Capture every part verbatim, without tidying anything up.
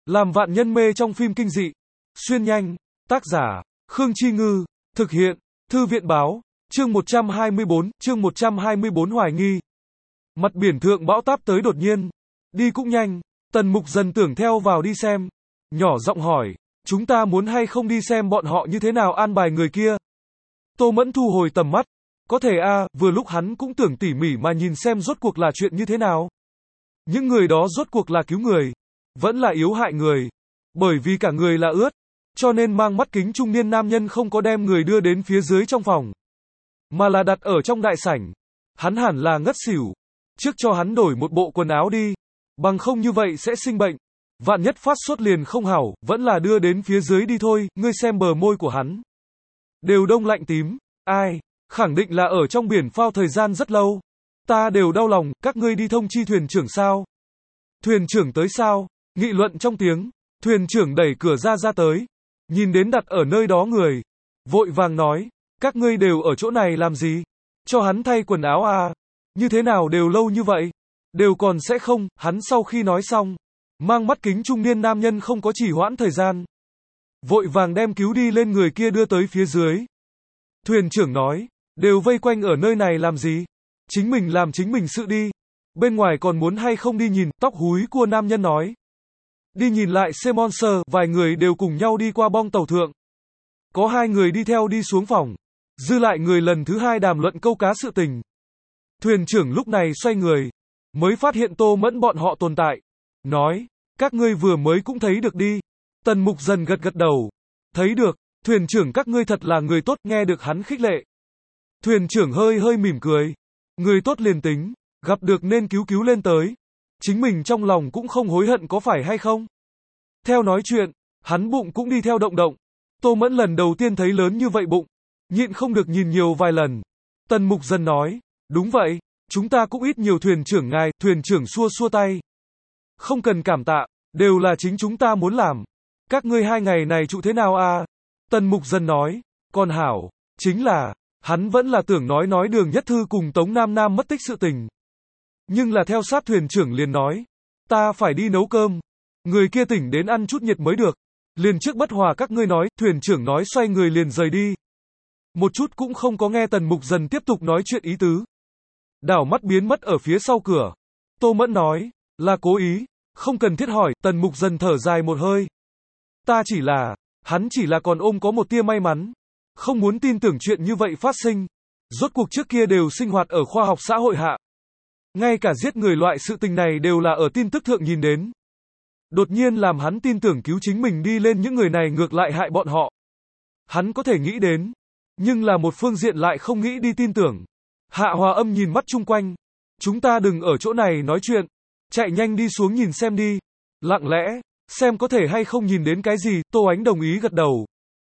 Làm vạn nhân mê trong phim kinh dị. Xuyên nhanh. Tác giả, Khương Chi Ngư. Thực hiện, Thư viện Báo. Chương một trăm hai mươi bốn, chương một trăm hai mươi bốn hoài nghi. Mặt biển thượng bão táp tới đột nhiên. Đi cũng nhanh. Tần Mục Dần tưởng theo vào đi xem. Nhỏ giọng hỏi, chúng ta muốn hay không đi xem bọn họ như thế nào an bài người kia. Tô Mẫn thu hồi tầm mắt. Có thể a, à, vừa lúc hắn cũng tưởng tỉ mỉ mà nhìn xem rốt cuộc là chuyện như thế nào. Những người đó rốt cuộc là cứu người, vẫn là yếu hại người. Bởi vì cả người là ướt, cho nên mang mắt kính trung niên nam nhân không có đem người đưa đến phía dưới trong phòng, mà là đặt ở trong đại sảnh. Hắn hẳn là ngất xỉu. Trước cho hắn đổi một bộ quần áo đi, bằng không như vậy sẽ sinh bệnh. Vạn nhất phát sốt liền không hảo, vẫn là đưa đến phía dưới đi thôi. Ngươi xem bờ môi của hắn, đều đông lạnh tím. Ai, khẳng định là ở trong biển phao thời gian rất lâu. Ta đều đau lòng, các ngươi đi thông chi thuyền trưởng sao? Thuyền trưởng tới sao? Nghị luận trong tiếng, thuyền trưởng đẩy cửa ra ra tới, nhìn đến đặt ở nơi đó người, vội vàng nói, các ngươi đều ở chỗ này làm gì? Cho hắn thay quần áo à? Như thế nào đều lâu như vậy? Đều còn sẽ không? Hắn sau khi nói xong, mang mắt kính trung niên nam nhân không có trì hoãn thời gian, vội vàng đem cứu đi lên người kia đưa tới phía dưới. Thuyền trưởng nói, đều vây quanh ở nơi này làm gì? Chính mình làm chính mình sự đi. Bên ngoài còn muốn hay không đi nhìn? Tóc húi cua nam nhân nói. Đi nhìn lại C-Monster, vài người đều cùng nhau đi qua bong tàu thượng. Có hai người đi theo đi xuống phòng. Dư lại người lần thứ hai đàm luận câu cá sự tình. Thuyền trưởng lúc này xoay người, mới phát hiện Tô Mẫn bọn họ tồn tại. Nói, các ngươi vừa mới cũng thấy được đi. Tần Mục Dần gật gật đầu. Thấy được, thuyền trưởng các ngươi thật là người tốt, nghe được hắn khích lệ. Thuyền trưởng hơi hơi mỉm cười. Người tốt liền tính, gặp được nên cứu cứu lên tới. Chính mình trong lòng cũng không hối hận có phải hay không? Theo nói chuyện, hắn bụng cũng đi theo động động. Tô Mẫn lần đầu tiên thấy lớn như vậy bụng, nhịn không được nhìn nhiều vài lần. Tần Mục Dần nói, đúng vậy, chúng ta cũng ít nhiều thuyền trưởng ngài. Thuyền trưởng xua xua tay. Không cần cảm tạ, đều là chính chúng ta muốn làm. Các ngươi hai ngày này trụ thế nào à? Tần Mục Dần nói, còn hảo, chính là, hắn vẫn là tưởng nói nói Đường Nhất Thư cùng Tống Nam Nam mất tích sự tình. Nhưng là theo sát thuyền trưởng liền nói, ta phải đi nấu cơm. Người kia tỉnh đến ăn chút nhiệt mới được. Liền trước bất hòa các ngươi nói, thuyền trưởng nói xoay người liền rời đi. Một chút cũng không có nghe Tần Mục Dần tiếp tục nói chuyện ý tứ. Đảo mắt biến mất ở phía sau cửa. Tô Mẫn nói, là cố ý, không cần thiết hỏi. Tần Mục Dần thở dài một hơi. Ta chỉ là, hắn chỉ là còn ôm có một tia may mắn. Không muốn tin tưởng chuyện như vậy phát sinh. Rốt cuộc trước kia đều sinh hoạt ở khoa học xã hội hạ. Ngay cả giết người loại sự tình này đều là ở tin tức thượng nhìn đến. Đột nhiên làm hắn tin tưởng cứu chính mình đi lên những người này ngược lại hại bọn họ. Hắn có thể nghĩ đến, nhưng là một phương diện lại không nghĩ đi tin tưởng. Hạ Hòa Âm nhìn mắt chung quanh. Chúng ta đừng ở chỗ này nói chuyện. Chạy nhanh đi xuống nhìn xem đi. Lặng lẽ, xem có thể hay không nhìn đến cái gì. Tô Ánh đồng ý gật đầu.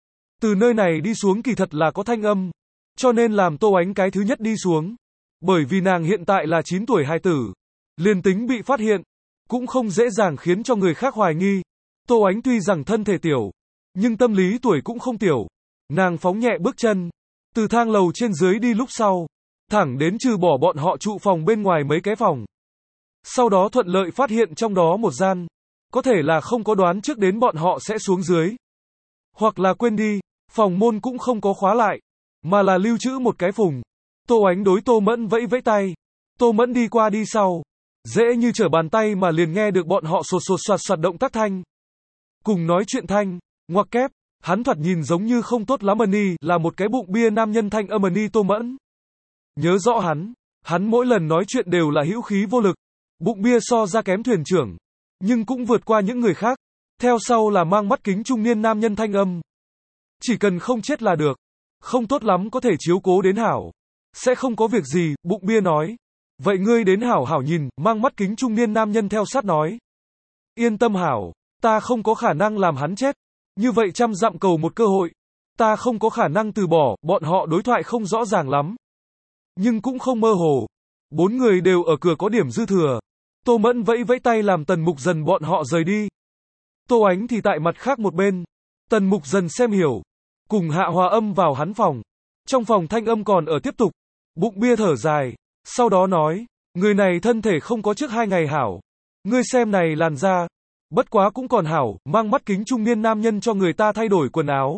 Từ nơi này đi xuống kỳ thật là có thanh âm. Cho nên làm Tô Ánh cái thứ nhất đi xuống. Bởi vì nàng hiện tại là chín tuổi hài tử. Liền tính bị phát hiện, cũng không dễ dàng khiến cho người khác hoài nghi. Tô Ánh tuy rằng thân thể tiểu, nhưng tâm lý tuổi cũng không tiểu. Nàng phóng nhẹ bước chân, từ thang lầu trên dưới đi lúc sau, thẳng đến trừ bỏ bọn họ trụ phòng bên ngoài mấy cái phòng. Sau đó thuận lợi phát hiện trong đó một gian. Có thể là không có đoán trước đến bọn họ sẽ xuống dưới. Hoặc là quên đi, phòng môn cũng không có khóa lại, mà là lưu trữ một cái phùng. Tô Ánh đối Tô Mẫn vẫy vẫy tay. Tô Mẫn đi qua đi sau. Dễ như trở bàn tay mà liền nghe được bọn họ sột sột soạt soạt động tác thanh. Cùng nói chuyện thanh, ngoặc kép, hắn thoạt nhìn giống như không tốt lắm Ân là một cái bụng bia nam nhân thanh âm Ân Tô Mẫn. Nhớ rõ hắn, hắn mỗi lần nói chuyện đều là hữu khí vô lực. Bụng bia so ra kém thuyền trưởng, nhưng cũng vượt qua những người khác. Theo sau là mang mắt kính trung niên nam nhân thanh âm. Chỉ cần không chết là được. Không tốt lắm có thể chiếu cố đến hảo. Sẽ không có việc gì, bụng bia nói. Vậy ngươi đến hảo hảo nhìn, mang mắt kính trung niên nam nhân theo sát nói. Yên tâm hảo, ta không có khả năng làm hắn chết. Như vậy trăm dặm cầu một cơ hội. Ta không có khả năng từ bỏ, bọn họ đối thoại không rõ ràng lắm. Nhưng cũng không mơ hồ. Bốn người đều ở cửa có điểm dư thừa. Tô Mẫn vẫy vẫy tay làm Tần Mục Dần bọn họ rời đi. Tô Ánh thì tại mặt khác một bên. Tần Mục Dần xem hiểu. Cùng Hạ Hòa Âm vào hắn phòng. Trong phòng thanh âm còn ở tiếp tục. Bụng bia thở dài. Sau đó nói, người này thân thể không có trước hai ngày hảo. Ngươi xem này làn da. Bất quá cũng còn hảo, mang mắt kính trung niên nam nhân cho người ta thay đổi quần áo.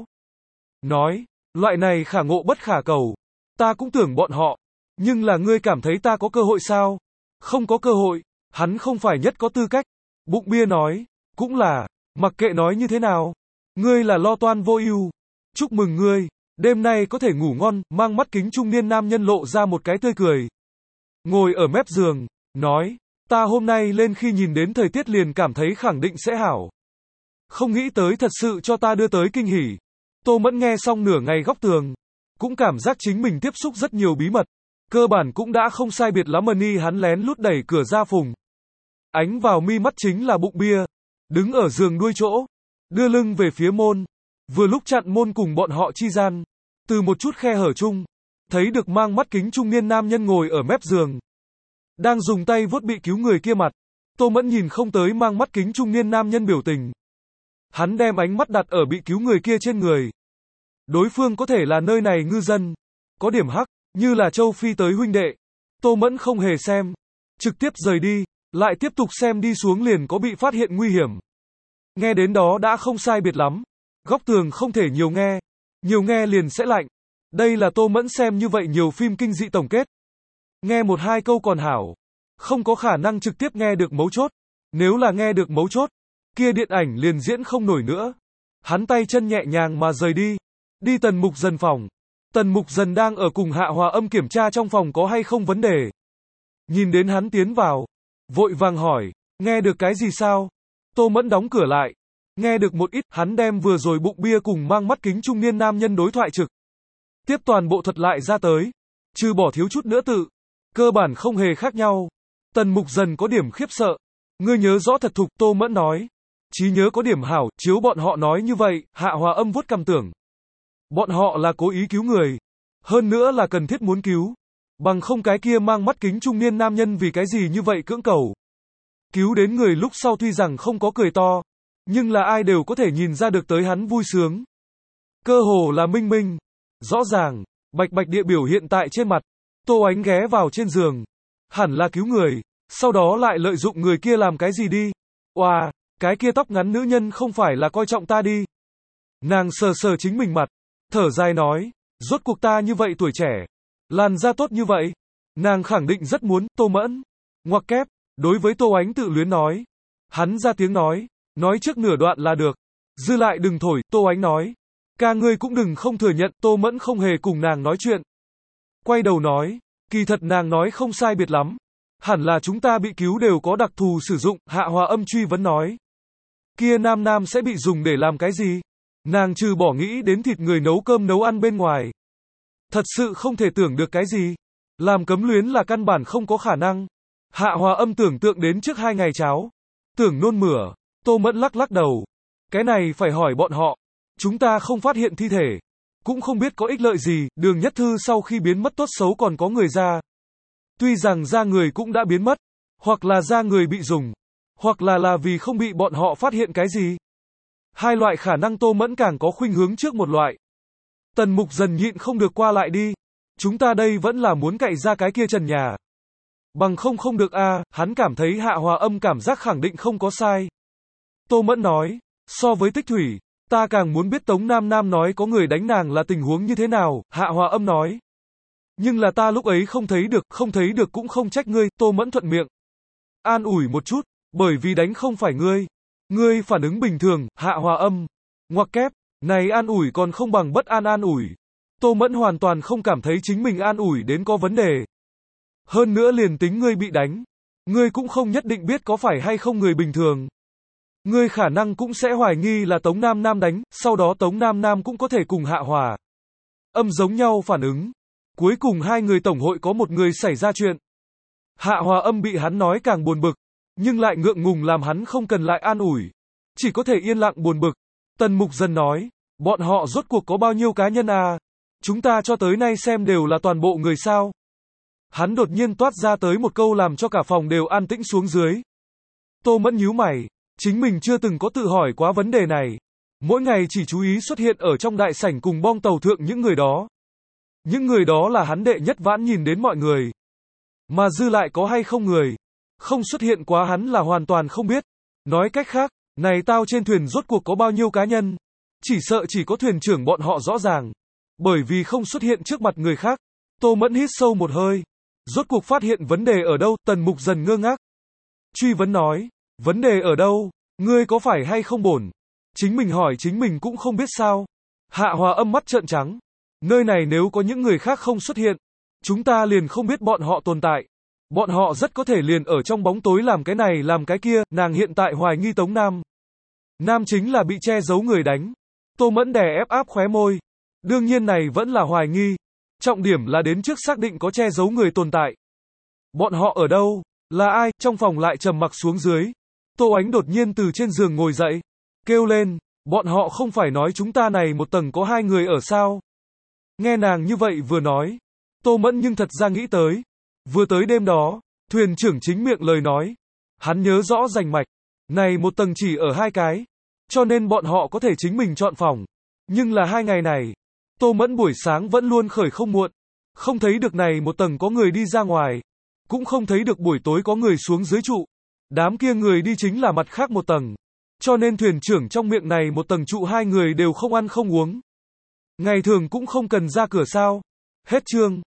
Nói, loại này khả ngộ bất khả cầu. Ta cũng tưởng bọn họ. Nhưng là ngươi cảm thấy ta có cơ hội sao? Không có cơ hội, hắn không phải nhất có tư cách. Bụng bia nói, cũng là, mặc kệ nói như thế nào. Ngươi là lo toan vô ưu. Chúc mừng ngươi, đêm nay có thể ngủ ngon, mang mắt kính trung niên nam nhân lộ ra một cái tươi cười. Ngồi ở mép giường, nói, ta hôm nay lên khi nhìn đến thời tiết liền cảm thấy khẳng định sẽ hảo. Không nghĩ tới thật sự cho ta đưa tới kinh hỉ. Tô Mẫn nghe xong nửa ngày góc tường, cũng cảm giác chính mình tiếp xúc rất nhiều bí mật. Cơ bản cũng đã không sai biệt lắm. Ni hắn lén lút đẩy cửa ra phùng. Ánh vào mi mắt chính là bụng bia, đứng ở giường đuôi chỗ, đưa lưng về phía môn, vừa lúc chặn môn cùng bọn họ chi gian, từ một chút khe hở chung, thấy được mang mắt kính trung niên nam nhân ngồi ở mép giường, đang dùng tay vuốt bị cứu người kia mặt. Tô Mẫn nhìn không tới mang mắt kính trung niên nam nhân biểu tình. Hắn đem ánh mắt đặt ở bị cứu người kia trên người. Đối phương có thể là nơi này ngư dân, có điểm hắc, như là châu Phi tới huynh đệ. Tô Mẫn không hề xem, trực tiếp rời đi, lại tiếp tục xem đi xuống liền có bị phát hiện nguy hiểm. Nghe đến đó đã không sai biệt lắm. Góc tường không thể nhiều nghe, nhiều nghe liền sẽ lạnh. Đây là Tô Mẫn xem như vậy nhiều phim kinh dị tổng kết. Nghe một hai câu còn hảo, không có khả năng trực tiếp nghe được mấu chốt. Nếu là nghe được mấu chốt, kia điện ảnh liền diễn không nổi nữa. Hắn tay chân nhẹ nhàng mà rời đi, đi Tần Mục Dần phòng. Tần Mục Dần đang ở cùng Hạ Hòa Âm kiểm tra trong phòng có hay không vấn đề. Nhìn đến hắn tiến vào, vội vàng hỏi, nghe được cái gì sao? Tô Mẫn đóng cửa lại, nghe được một ít. Hắn đem vừa rồi bụng bia cùng mang mắt kính trung niên nam nhân đối thoại trực tiếp toàn bộ thuật lại ra tới, trừ bỏ thiếu chút nữa tự, cơ bản không hề khác nhau. Tần Mục Dần có điểm khiếp sợ. Ngươi nhớ rõ thật thục. Tô Mẫn nói, trí nhớ có điểm hảo. Chiếu bọn họ nói như vậy. Hạ Hòa Âm vuốt cằm tưởng, bọn họ là cố ý cứu người, hơn nữa là cần thiết muốn cứu. Bằng không cái kia mang mắt kính trung niên nam nhân vì cái gì như vậy cưỡng cầu. Cứu đến người lúc sau tuy rằng không có cười to, nhưng là ai đều có thể nhìn ra được tới hắn vui sướng. Cơ hồ là minh minh. Rõ ràng, bạch bạch địa biểu hiện tại trên mặt. Tô Ánh ghé vào trên giường. Hẳn là cứu người, sau đó lại lợi dụng người kia làm cái gì đi. Oà, cái kia tóc ngắn nữ nhân không phải là coi trọng ta đi. Nàng sờ sờ chính mình mặt, thở dài nói, rốt cuộc ta như vậy tuổi trẻ, làn da tốt như vậy, nàng khẳng định rất muốn. Tô Mẫn, ngoặc kép, đối với Tô Ánh tự luyến nói. Hắn ra tiếng nói, nói trước nửa đoạn là được, dư lại đừng thổi. Tô Ánh nói, ca ngươi cũng đừng không thừa nhận. Tô Mẫn không hề cùng nàng nói chuyện, quay đầu nói, kỳ thật nàng nói không sai biệt lắm, hẳn là chúng ta bị cứu đều có đặc thù sử dụng. Hạ Hòa Âm truy vấn nói, kia nam nam sẽ bị dùng để làm cái gì? Nàng trừ bỏ nghĩ đến thịt người nấu cơm nấu ăn bên ngoài, thật sự không thể tưởng được cái gì. Làm cấm luyến là căn bản không có khả năng. Hạ Hòa Âm tưởng tượng đến trước hai ngày cháo, tưởng nôn mửa. Tô Mẫn lắc lắc đầu, cái này phải hỏi bọn họ. Chúng ta không phát hiện thi thể, cũng không biết có ích lợi gì. Đường Nhất Thư sau khi biến mất tốt xấu còn có người ra. Tuy rằng da người cũng đã biến mất, hoặc là da người bị dùng, hoặc là là vì không bị bọn họ phát hiện cái gì. Hai loại khả năng Tô Mẫn càng có khuynh hướng trước một loại. Tần Mục Dần nhịn không được qua lại đi. Chúng ta đây vẫn là muốn cậy ra cái kia trần nhà. Bằng không không được a. À, hắn cảm thấy Hạ Hòa Âm cảm giác khẳng định không có sai. Tô Mẫn nói, so với Tích Thủy, ta càng muốn biết Tống Nam Nam nói có người đánh nàng là tình huống như thế nào. Hạ Hòa Âm nói, nhưng là ta lúc ấy không thấy được, không thấy được cũng không trách ngươi. Tô Mẫn thuận miệng an ủi một chút, bởi vì đánh không phải ngươi. Ngươi phản ứng bình thường. Hạ Hòa Âm, ngoặc kép, này an ủi còn không bằng bất an an ủi. Tô Mẫn hoàn toàn không cảm thấy chính mình an ủi đến có vấn đề. Hơn nữa liền tính ngươi bị đánh, ngươi cũng không nhất định biết có phải hay không người bình thường. Ngươi khả năng cũng sẽ hoài nghi là Tống Nam Nam đánh, sau đó Tống Nam Nam cũng có thể cùng Hạ Hòa Âm giống nhau phản ứng. Cuối cùng hai người tổng hội có một người xảy ra chuyện. Hạ Hòa Âm bị hắn nói càng buồn bực, nhưng lại ngượng ngùng làm hắn không cần lại an ủi, chỉ có thể yên lặng buồn bực. Tần Mục Dần nói, bọn họ rốt cuộc có bao nhiêu cá nhân à? Chúng ta cho tới nay xem đều là toàn bộ người sao? Hắn đột nhiên toát ra tới một câu làm cho cả phòng đều an tĩnh xuống dưới. Tô Mẫn nhíu mày, chính mình chưa từng có tự hỏi quá vấn đề này. Mỗi ngày chỉ chú ý xuất hiện ở trong đại sảnh cùng bong tàu thượng những người đó. Những người đó là hắn đệ nhất vãn nhìn đến mọi người. Mà dư lại có hay không người không xuất hiện quá hắn là hoàn toàn không biết. Nói cách khác, Này tao trên thuyền rốt cuộc có bao nhiêu cá nhân? Chỉ sợ chỉ có thuyền trưởng bọn họ rõ ràng. Bởi vì không xuất hiện trước mặt người khác. Tô Mẫn hít sâu một hơi. Rốt cuộc phát hiện vấn đề ở đâu, Tần Mục dần ngơ ngác. Truy vấn nói, vấn đề ở đâu, ngươi có phải hay không bổn? Chính mình hỏi chính mình cũng không biết sao. Hạ Hòa Âm mắt trợn trắng. Nơi này nếu có những người khác không xuất hiện, chúng ta liền không biết bọn họ tồn tại. Bọn họ rất có thể liền ở trong bóng tối làm cái này làm cái kia, nàng hiện tại hoài nghi Tống Nam. Nam chính là bị che giấu người đánh. Tô Mẫn đè ép áp khóe môi. Đương nhiên này vẫn là hoài nghi. Trọng điểm là đến trước xác định có che giấu người tồn tại. Bọn họ ở đâu? Là ai? Trong phòng lại trầm mặc xuống dưới. Tô Ánh đột nhiên từ trên giường ngồi dậy. Kêu lên, bọn họ không phải nói chúng ta này một tầng có hai người ở sao? Nghe nàng như vậy vừa nói. Tô Mẫn nhưng thật ra nghĩ tới. Vừa tới đêm đó, thuyền trưởng chính miệng lời nói. Hắn nhớ rõ rành mạch. Này một tầng chỉ ở hai cái. Cho nên bọn họ có thể chính mình chọn phòng. Nhưng là hai ngày này, Tô Mẫn buổi sáng vẫn luôn khởi không muộn. Không thấy được này một tầng có người đi ra ngoài. Cũng không thấy được buổi tối có người xuống dưới trụ. Đám kia người đi chính là mặt khác một tầng. Cho nên thuyền trưởng trong miệng này một tầng trụ hai người đều không ăn không uống. Ngày thường cũng không cần ra cửa sao. Hết chương.